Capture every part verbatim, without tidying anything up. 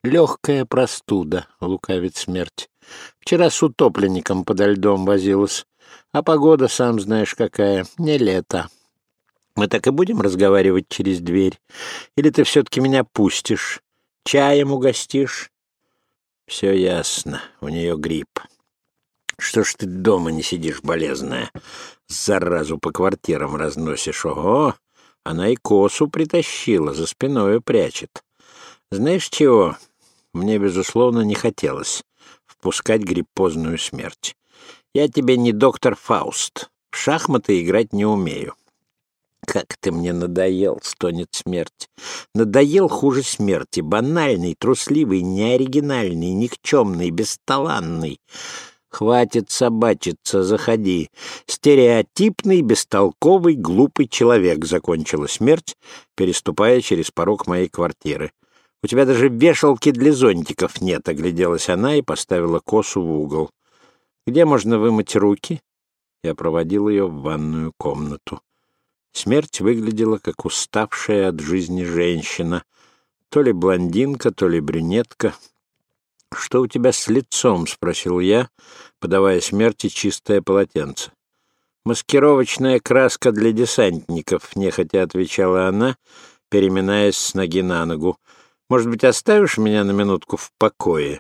Легкая простуда, — лукавит смерть. Вчера с утопленником подо льдом возилась, а погода, сам знаешь какая, не лето. Мы так и будем разговаривать через дверь? Или ты все-таки меня пустишь? Чаем угостишь? Все ясно, у нее грипп. Что ж ты дома не сидишь, болезная? Заразу по квартирам разносишь. Ого, она и косу притащила, за спиною прячет. Знаешь чего? Мне, безусловно, не хотелось впускать гриппозную смерть. Я тебе не доктор Фауст. В шахматы играть не умею. «Как ты мне надоел!» — стонет смерть. «Надоел хуже смерти. Банальный, трусливый, неоригинальный, никчемный, бесталанный. Хватит собачиться, заходи. Стереотипный, бестолковый, глупый человек», — закончила смерть, переступая через порог моей квартиры. «У тебя даже вешалки для зонтиков нет», — огляделась она и поставила косу в угол. «Где можно вымыть руки?» Я проводил ее в ванную комнату. Смерть выглядела, как уставшая от жизни женщина. То ли блондинка, то ли брюнетка. «Что у тебя с лицом?» — спросил я, подавая смерти чистое полотенце. «Маскировочная краска для десантников», — нехотя отвечала она, переминаясь с ноги на ногу. «Может быть, оставишь меня на минутку в покое?»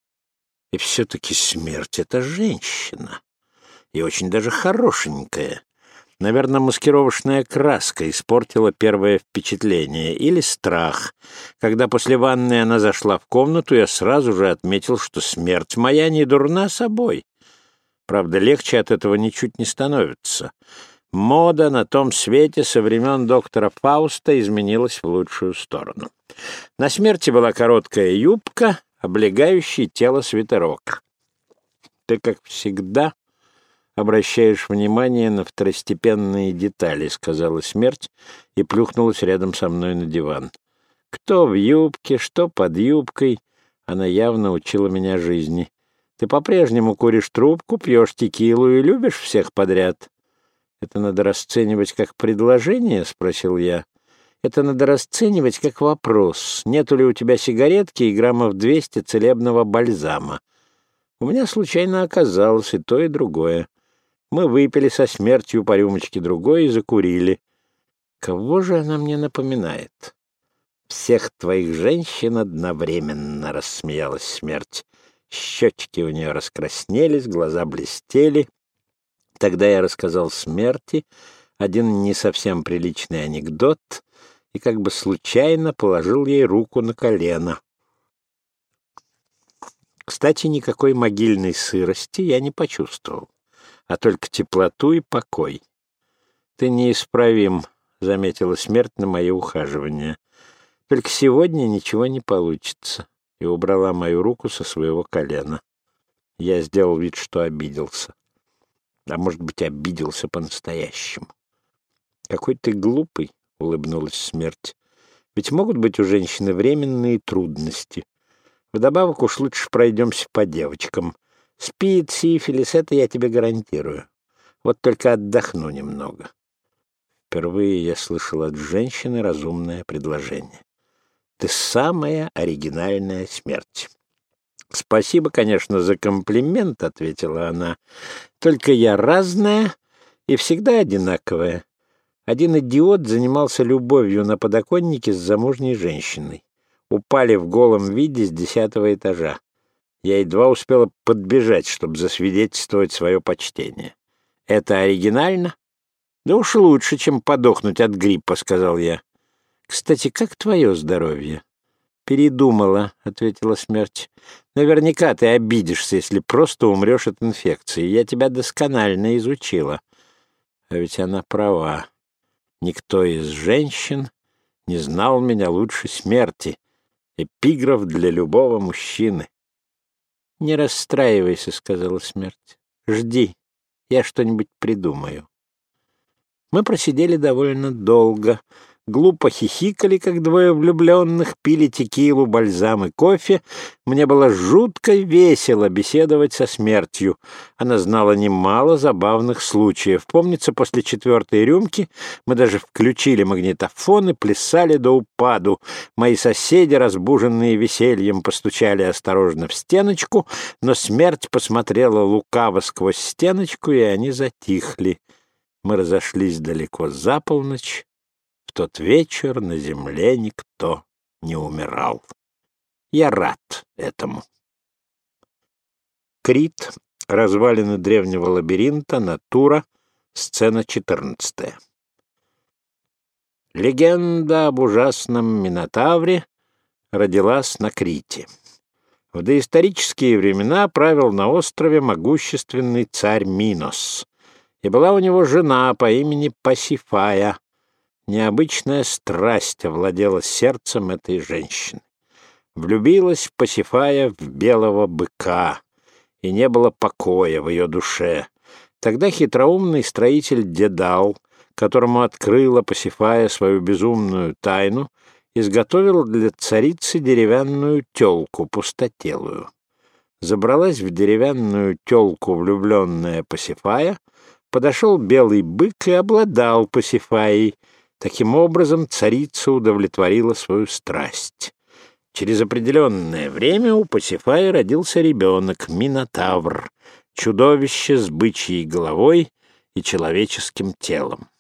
И все-таки смерть — это женщина. И очень даже хорошенькая. Наверное, маскировочная краска испортила первое впечатление. Или страх. Когда после ванны она зашла в комнату, я сразу же отметил, что смерть моя не дурна собой. Правда, легче от этого ничуть не становится. Мода на том свете со времен доктора Фауста изменилась в лучшую сторону. На смерти была короткая юбка, облегающий тело свитерок. Ты, как всегда, обращаешь внимание на второстепенные детали, — сказала смерть и плюхнулась рядом со мной на диван. Кто в юбке, что под юбкой, она явно учила меня жизни. Ты по-прежнему куришь трубку, пьешь текилу и любишь всех подряд. Это надо расценивать как предложение, — спросил я. Это надо расценивать как вопрос. Нету ли у тебя сигаретки и граммов двести целебного бальзама? У меня случайно оказалось и то, и другое. Мы выпили со смертью по рюмочке другой и закурили. Кого же она мне напоминает? Всех твоих женщин одновременно, — рассмеялась смерть. Щечки у нее раскраснелись, глаза блестели. Тогда я рассказал смерти один не совсем приличный анекдот и как бы случайно положил ей руку на колено. Кстати, никакой могильной сырости я не почувствовал, а только теплоту и покой. «Ты неисправим», — заметила смерть на мое ухаживание. «Только сегодня ничего не получится», — и убрала мою руку со своего колена. Я сделал вид, что обиделся. А может быть, обиделся по-настоящему. «Какой ты глупый», — улыбнулась смерть. «Ведь могут быть у женщины временные трудности. Вдобавок уж лучше пройдемся по девочкам. Спид, сифилис — это я тебе гарантирую. Вот только отдохну немного». Впервые я слышал от женщины разумное предложение. «Ты самая оригинальная смерть». «Спасибо, конечно, за комплимент», — ответила она. «Только я разная и всегда одинаковая. Один идиот занимался любовью на подоконнике с замужней женщиной. Упали в голом виде с десятого этажа. Я едва успела подбежать, чтобы засвидетельствовать свое почтение. Это оригинально? Да уж лучше, чем подохнуть от гриппа», — сказал я. «Кстати, как твое здоровье?» «Передумала», — ответила смерть. «Наверняка ты обидишься, если просто умрешь от инфекции. Я тебя досконально изучила». А ведь она права. Никто из женщин не знал меня лучше смерти. Эпиграф для любого мужчины. «Не расстраивайся», — сказала смерть. «Жди, я что-нибудь придумаю». Мы просидели довольно долго. глупо хихикали, как двое влюбленных, пили текилу, бальзам и кофе. Мне было жутко весело беседовать со смертью. Она знала немало забавных случаев. Помнится, после четвертой рюмки мы даже включили магнитофон и плясали до упаду. Мои соседи, разбуженные весельем, постучали осторожно в стеночку, но смерть посмотрела лукаво сквозь стеночку, и они затихли. Мы разошлись далеко за полночь. В тот вечер на земле никто не умирал. Я рад этому. Крит. Развалины древнего лабиринта. Натура. Сцена четырнадцатая. Легенда об ужасном Минотавре родилась на Крите. В доисторические времена правил на острове могущественный царь Минос, и была у него жена по имени Пасифая. Необычная страсть овладела сердцем этой женщины. Влюбилась Пасифая в белого быка, и не было покоя в ее душе. Тогда хитроумный строитель Дедал, которому открыла Пасифая свою безумную тайну, изготовил для царицы деревянную телку, пустотелую. Забралась в деревянную телку влюбленная Пасифая, подошел белый бык и обладал Пасифаей. Таким образом, царица удовлетворила свою страсть. Через определенное время у Пасифаи родился ребенок, Минотавр, чудовище с бычьей головой и человеческим телом.